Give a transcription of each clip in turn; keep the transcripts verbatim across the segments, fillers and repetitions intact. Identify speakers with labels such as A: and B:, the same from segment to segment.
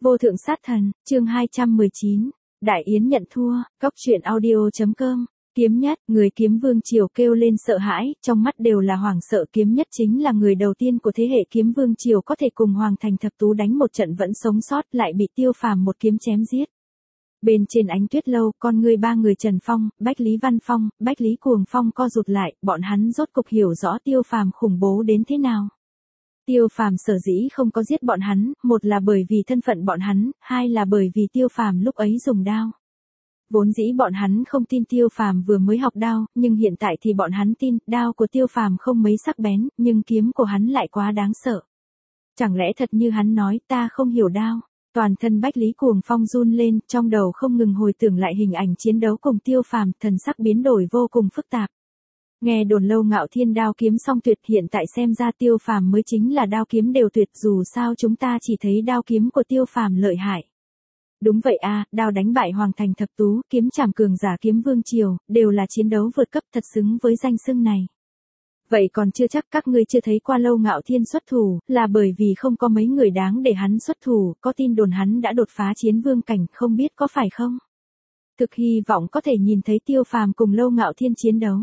A: Vô thượng sát thần, chương hai trăm mười chín, Đại Yến nhận thua, góc truyện audio.com, Kiếm Nhất, người kiếm vương triều kêu lên sợ hãi, trong mắt đều là hoảng sợ. Kiếm Nhất chính là người đầu tiên của thế hệ kiếm vương triều có thể cùng Hoàng Thành Thập Tú đánh một trận vẫn sống sót, lại bị Tiêu Phàm một kiếm chém giết. Bên trên Ánh Tuyết Lâu, con người ba người Trần Phong, Bách Lý Văn Phong, Bách Lý Cuồng Phong co rụt lại, bọn hắn rốt cục hiểu rõ Tiêu Phàm khủng bố đến thế nào. Tiêu Phàm sở dĩ không có giết bọn hắn, một là bởi vì thân phận bọn hắn, hai là bởi vì Tiêu Phàm lúc ấy dùng đao. Vốn dĩ bọn hắn không tin Tiêu Phàm vừa mới học đao, nhưng hiện tại thì bọn hắn tin, đao của Tiêu Phàm không mấy sắc bén, nhưng kiếm của hắn lại quá đáng sợ. Chẳng lẽ thật như hắn nói, ta không hiểu đao. Toàn thân Bách Lý Cuồng Phong run lên, trong đầu không ngừng hồi tưởng lại hình ảnh chiến đấu cùng Tiêu Phàm, thần sắc biến đổi vô cùng phức tạp. Nghe đồn Lâu Ngạo Thiên đao kiếm song tuyệt, hiện tại xem ra Tiêu Phàm mới chính là đao kiếm đều tuyệt, dù sao chúng ta chỉ thấy đao kiếm của Tiêu Phàm lợi hại. Đúng vậy a, đao đánh bại Hoàng Thành Thập Tú, kiếm trảm cường giả kiếm vương triều, đều là chiến đấu vượt cấp, thật xứng với danh xưng này. Vậy còn chưa chắc các ngươi chưa thấy qua Lâu Ngạo Thiên xuất thủ, là bởi vì không có mấy người đáng để hắn xuất thủ, có tin đồn hắn đã đột phá chiến vương cảnh, không biết có phải không? Thực hy vọng có thể nhìn thấy Tiêu Phàm cùng Lâu Ngạo Thiên chiến đấu.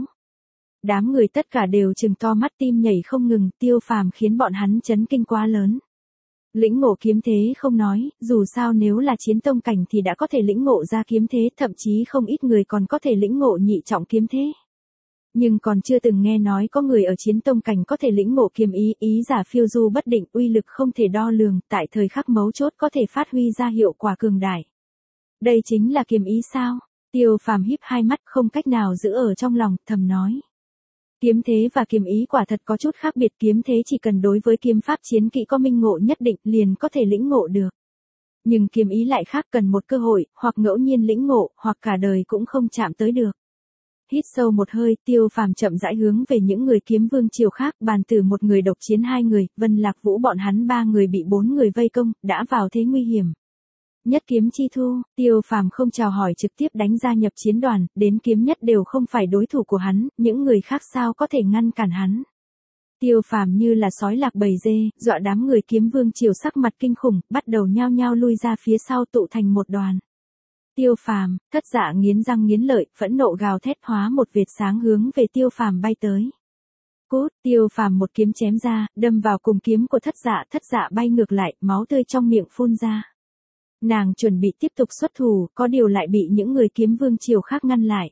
A: Đám người tất cả đều trừng to mắt, tim nhảy không ngừng, Tiêu Phàm khiến bọn hắn chấn kinh quá lớn. Lĩnh ngộ kiếm thế không nói, dù sao nếu là chiến tông cảnh thì đã có thể lĩnh ngộ ra kiếm thế, thậm chí không ít người còn có thể lĩnh ngộ nhị trọng kiếm thế. Nhưng còn chưa từng nghe nói có người ở chiến tông cảnh có thể lĩnh ngộ kiếm ý, ý giả phiêu du bất định, uy lực không thể đo lường, tại thời khắc mấu chốt có thể phát huy ra hiệu quả cường đại. Đây chính là kiếm ý sao? Tiêu Phàm híp hai mắt không cách nào giữ ở trong lòng, thầm nói. Kiếm thế và kiếm ý quả thật có chút khác biệt, kiếm thế chỉ cần đối với kiếm pháp chiến kỹ có minh ngộ nhất định liền có thể lĩnh ngộ được. Nhưng kiếm ý lại khác, cần một cơ hội, hoặc ngẫu nhiên lĩnh ngộ, hoặc cả đời cũng không chạm tới được. Hít sâu một hơi, Tiêu Phàm chậm rãi hướng về những người kiếm vương triều khác, bàn tử một người độc chiến hai người, Vân Lạc Vũ bọn hắn ba người bị bốn người vây công, đã vào thế nguy hiểm. Nhất kiếm chi thu, Tiêu Phàm không chào hỏi trực tiếp đánh gia nhập chiến đoàn, đến kiếm nhất đều không phải đối thủ của hắn, những người khác sao có thể ngăn cản hắn. Tiêu Phàm như là sói lạc bầy dê, dọa đám người kiếm vương triều sắc mặt kinh khủng, bắt đầu nhao nhao lui ra phía sau tụ thành một đoàn. Tiêu Phàm, Thất Dạ nghiến răng nghiến lợi, phẫn nộ gào thét, hóa một vệt sáng hướng về Tiêu Phàm bay tới. Cút, Tiêu Phàm một kiếm chém ra, đâm vào cùng kiếm của Thất Dạ, Thất Dạ bay ngược lại, máu tươi trong miệng phun ra. Nàng chuẩn bị tiếp tục xuất thủ, có điều lại bị những người kiếm vương triều khác ngăn lại.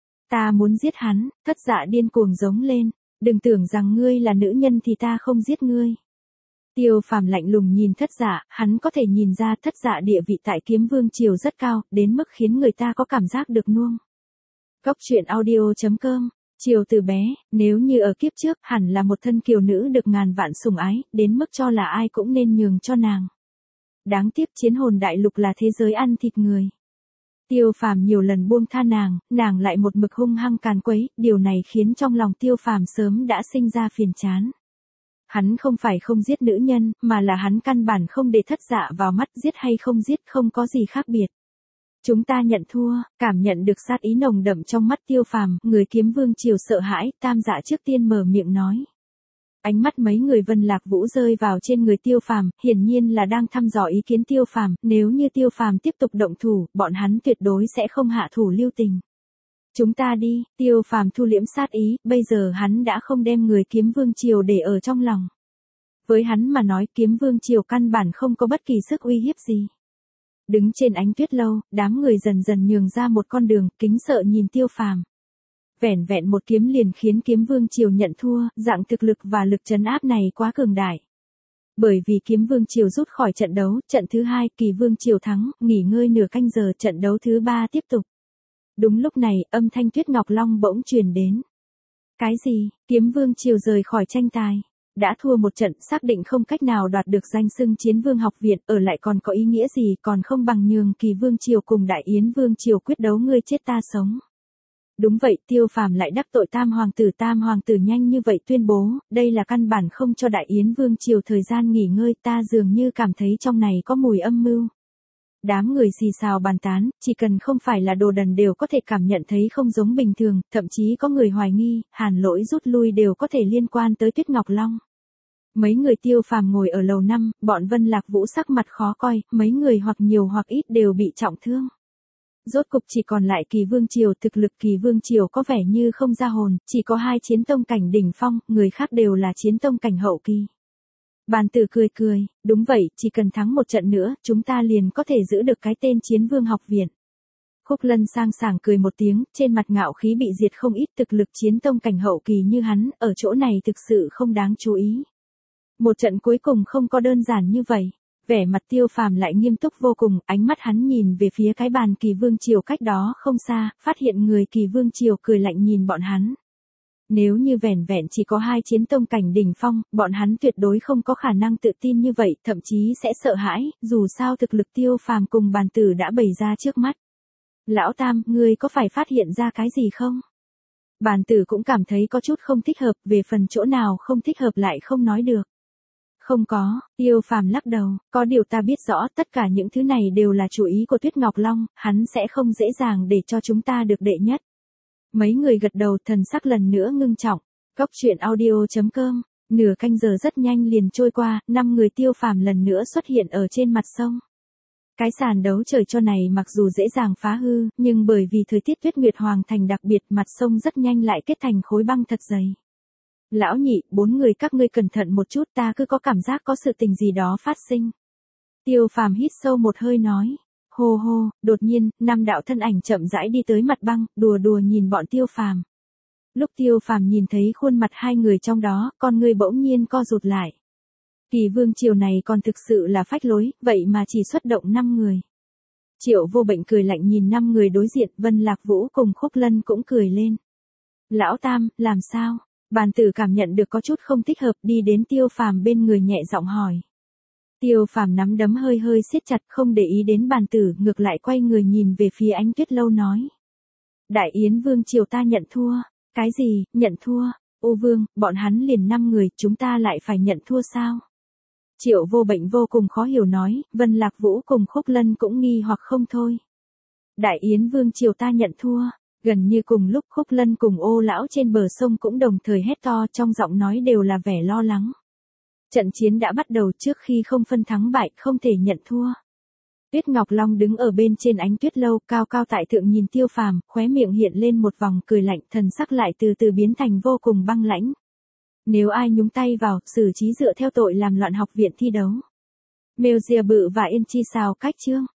A: Ta muốn giết hắn, Thất Dạ điên cuồng giống lên, đừng tưởng rằng ngươi là nữ nhân thì ta không giết ngươi. Tiêu Phàm lạnh lùng nhìn Thất Dạ, hắn có thể nhìn ra Thất Dạ địa vị tại kiếm vương triều rất cao, đến mức khiến người ta có cảm giác được nuông. Góc truyện audio.com, Triều từ bé, nếu như ở kiếp trước hẳn là một thân kiều nữ được ngàn vạn sủng ái, đến mức cho là ai cũng nên nhường cho nàng. Đáng tiếc Chiến Hồn Đại Lục là thế giới ăn thịt người. Tiêu Phàm nhiều lần buông tha nàng, nàng lại một mực hung hăng càn quấy, điều này khiến trong lòng Tiêu Phàm sớm đã sinh ra phiền chán. Hắn không phải không giết nữ nhân, mà là hắn căn bản không để Thất Dạ vào mắt, giết hay không giết không có gì khác biệt. Chúng ta nhận thua, cảm nhận được sát ý nồng đậm trong mắt Tiêu Phàm, người kiếm vương triều sợ hãi, Tam Dạ trước tiên mở miệng nói. Ánh mắt mấy người Vân Lạc Vũ rơi vào trên người Tiêu Phàm, hiển nhiên là đang thăm dò ý kiến Tiêu Phàm, nếu như Tiêu Phàm tiếp tục động thủ, bọn hắn tuyệt đối sẽ không hạ thủ lưu tình. Chúng ta đi, Tiêu Phàm thu liễm sát ý, bây giờ hắn đã không đem người kiếm vương triều để ở trong lòng. Với hắn mà nói, kiếm vương triều căn bản không có bất kỳ sức uy hiếp gì. Đứng trên Ánh Tuyết Lâu, đám người dần dần nhường ra một con đường, kính sợ nhìn Tiêu Phàm. Vẻn vẹn một kiếm liền khiến kiếm vương triều nhận thua, dạng thực lực và lực trấn áp này quá cường đại. Bởi vì kiếm vương triều rút khỏi trận đấu, trận thứ hai, Kỳ vương triều thắng, nghỉ ngơi nửa canh giờ, trận đấu thứ ba tiếp tục. Đúng lúc này, âm thanh Tuyết Ngọc Long bỗng truyền đến. Cái gì? Kiếm vương triều rời khỏi tranh tài. Đã thua một trận, xác định không cách nào đoạt được danh xưng Chiến Vương học viện, ở lại còn có ý nghĩa gì, còn không bằng nhường Kỳ vương triều cùng Đại Yến vương triều quyết đấu ngươi chết ta sống. Đúng vậy, Tiêu Phàm lại đắc tội Tam hoàng tử, Tam hoàng tử nhanh như vậy tuyên bố, đây là căn bản không cho Đại Yến vương triều thời gian nghỉ ngơi, ta dường như cảm thấy trong này có mùi âm mưu. Đám người xì xào bàn tán, chỉ cần không phải là đồ đần đều có thể cảm nhận thấy không giống bình thường, thậm chí có người hoài nghi, Hàn Lỗi rút lui đều có thể liên quan tới Tuyết Ngọc Long. Mấy người Tiêu Phàm ngồi ở lầu năm, bọn Vân Lạc Vũ sắc mặt khó coi, mấy người hoặc nhiều hoặc ít đều bị trọng thương. Rốt cục chỉ còn lại Kỳ Vương Triều, thực lực Kỳ Vương Triều có vẻ như không ra hồn, chỉ có hai chiến tông cảnh đỉnh phong, người khác đều là chiến tông cảnh hậu kỳ. Bàn Tử cười cười, đúng vậy, chỉ cần thắng một trận nữa, chúng ta liền có thể giữ được cái tên Chiến Vương học viện. Khúc Lân sang sảng cười một tiếng, trên mặt ngạo khí bị diệt không ít, thực lực chiến tông cảnh hậu kỳ như hắn, ở chỗ này thực sự không đáng chú ý. Một trận cuối cùng không có đơn giản như vậy. Vẻ mặt Tiêu Phàm lại nghiêm túc vô cùng, ánh mắt hắn nhìn về phía cái bàn Kỳ Vương Triều cách đó không xa, phát hiện người Kỳ Vương Triều cười lạnh nhìn bọn hắn. Nếu như vẻn vẹn chỉ có hai chiến tông cảnh đỉnh phong, bọn hắn tuyệt đối không có khả năng tự tin như vậy, thậm chí sẽ sợ hãi, dù sao thực lực Tiêu Phàm cùng Bàn Tử đã bày ra trước mắt. Lão Tam, ngươi có phải phát hiện ra cái gì không? Bàn Tử cũng cảm thấy có chút không thích hợp, về phần chỗ nào không thích hợp lại không nói được. Không có, Tiêu Phàm lắc đầu, có điều ta biết rõ tất cả những thứ này đều là chủ ý của Tuyết Ngọc Long, hắn sẽ không dễ dàng để cho chúng ta được đệ nhất. Mấy người gật đầu, thần sắc lần nữa ngưng trọng. Cốc truyện audio chấm com, nửa canh giờ rất nhanh liền trôi qua, năm người Tiêu Phàm lần nữa xuất hiện ở trên mặt sông. Cái sàn đấu trời cho này mặc dù dễ dàng phá hư, nhưng bởi vì thời tiết Tuyết Nguyệt Hoàng thành đặc biệt, mặt sông rất nhanh lại kết thành khối băng thật dày. Lão Nhị, bốn người các ngươi cẩn thận một chút, ta cứ có cảm giác có sự tình gì đó phát sinh. Tiêu Phàm hít sâu một hơi nói. Hô hô, đột nhiên, năm đạo thân ảnh chậm rãi đi tới mặt băng, đùa đùa nhìn bọn Tiêu Phàm. Lúc Tiêu Phàm nhìn thấy khuôn mặt hai người trong đó, con người bỗng nhiên co rụt lại. Kỳ Vương Triều này còn thực sự là phách lối, vậy mà chỉ xuất động năm người. Triệu Vô Bệnh cười lạnh nhìn năm người đối diện, Vân Lạc Vũ cùng Khúc Lân cũng cười lên. Lão Tam, làm sao? Bàn Tử cảm nhận được có chút không thích hợp, đi đến Tiêu Phàm bên người nhẹ giọng hỏi. Tiêu Phàm nắm đấm hơi hơi siết chặt, không để ý đến Bàn Tử, ngược lại quay người nhìn về phía Ánh Tuyết Lâu nói. Đại Yến Vương Triều ta nhận thua. Cái gì, nhận thua? Ô Vương, bọn hắn liền năm người, chúng ta lại phải nhận thua sao? Triệu Vô Bệnh vô cùng khó hiểu nói, Vân Lạc Vũ cùng Khúc Lân cũng nghi hoặc không thôi. Đại Yến Vương Triều ta nhận thua. Gần như cùng lúc Khúc Lân cùng Ô lão trên bờ sông cũng đồng thời hét to, trong giọng nói đều là vẻ lo lắng. Trận chiến đã bắt đầu, trước khi không phân thắng bại, không thể nhận thua. Tuyết Ngọc Long đứng ở bên trên Ánh Tuyết Lâu, cao cao tại thượng nhìn Tiêu Phàm, khóe miệng hiện lên một vòng cười lạnh, thần sắc lại từ từ biến thành vô cùng băng lãnh. Nếu ai nhúng tay vào, xử trí dựa theo tội làm loạn học viện thi đấu. Mèo Dìa Bự và Yên Chi Sao cách chương.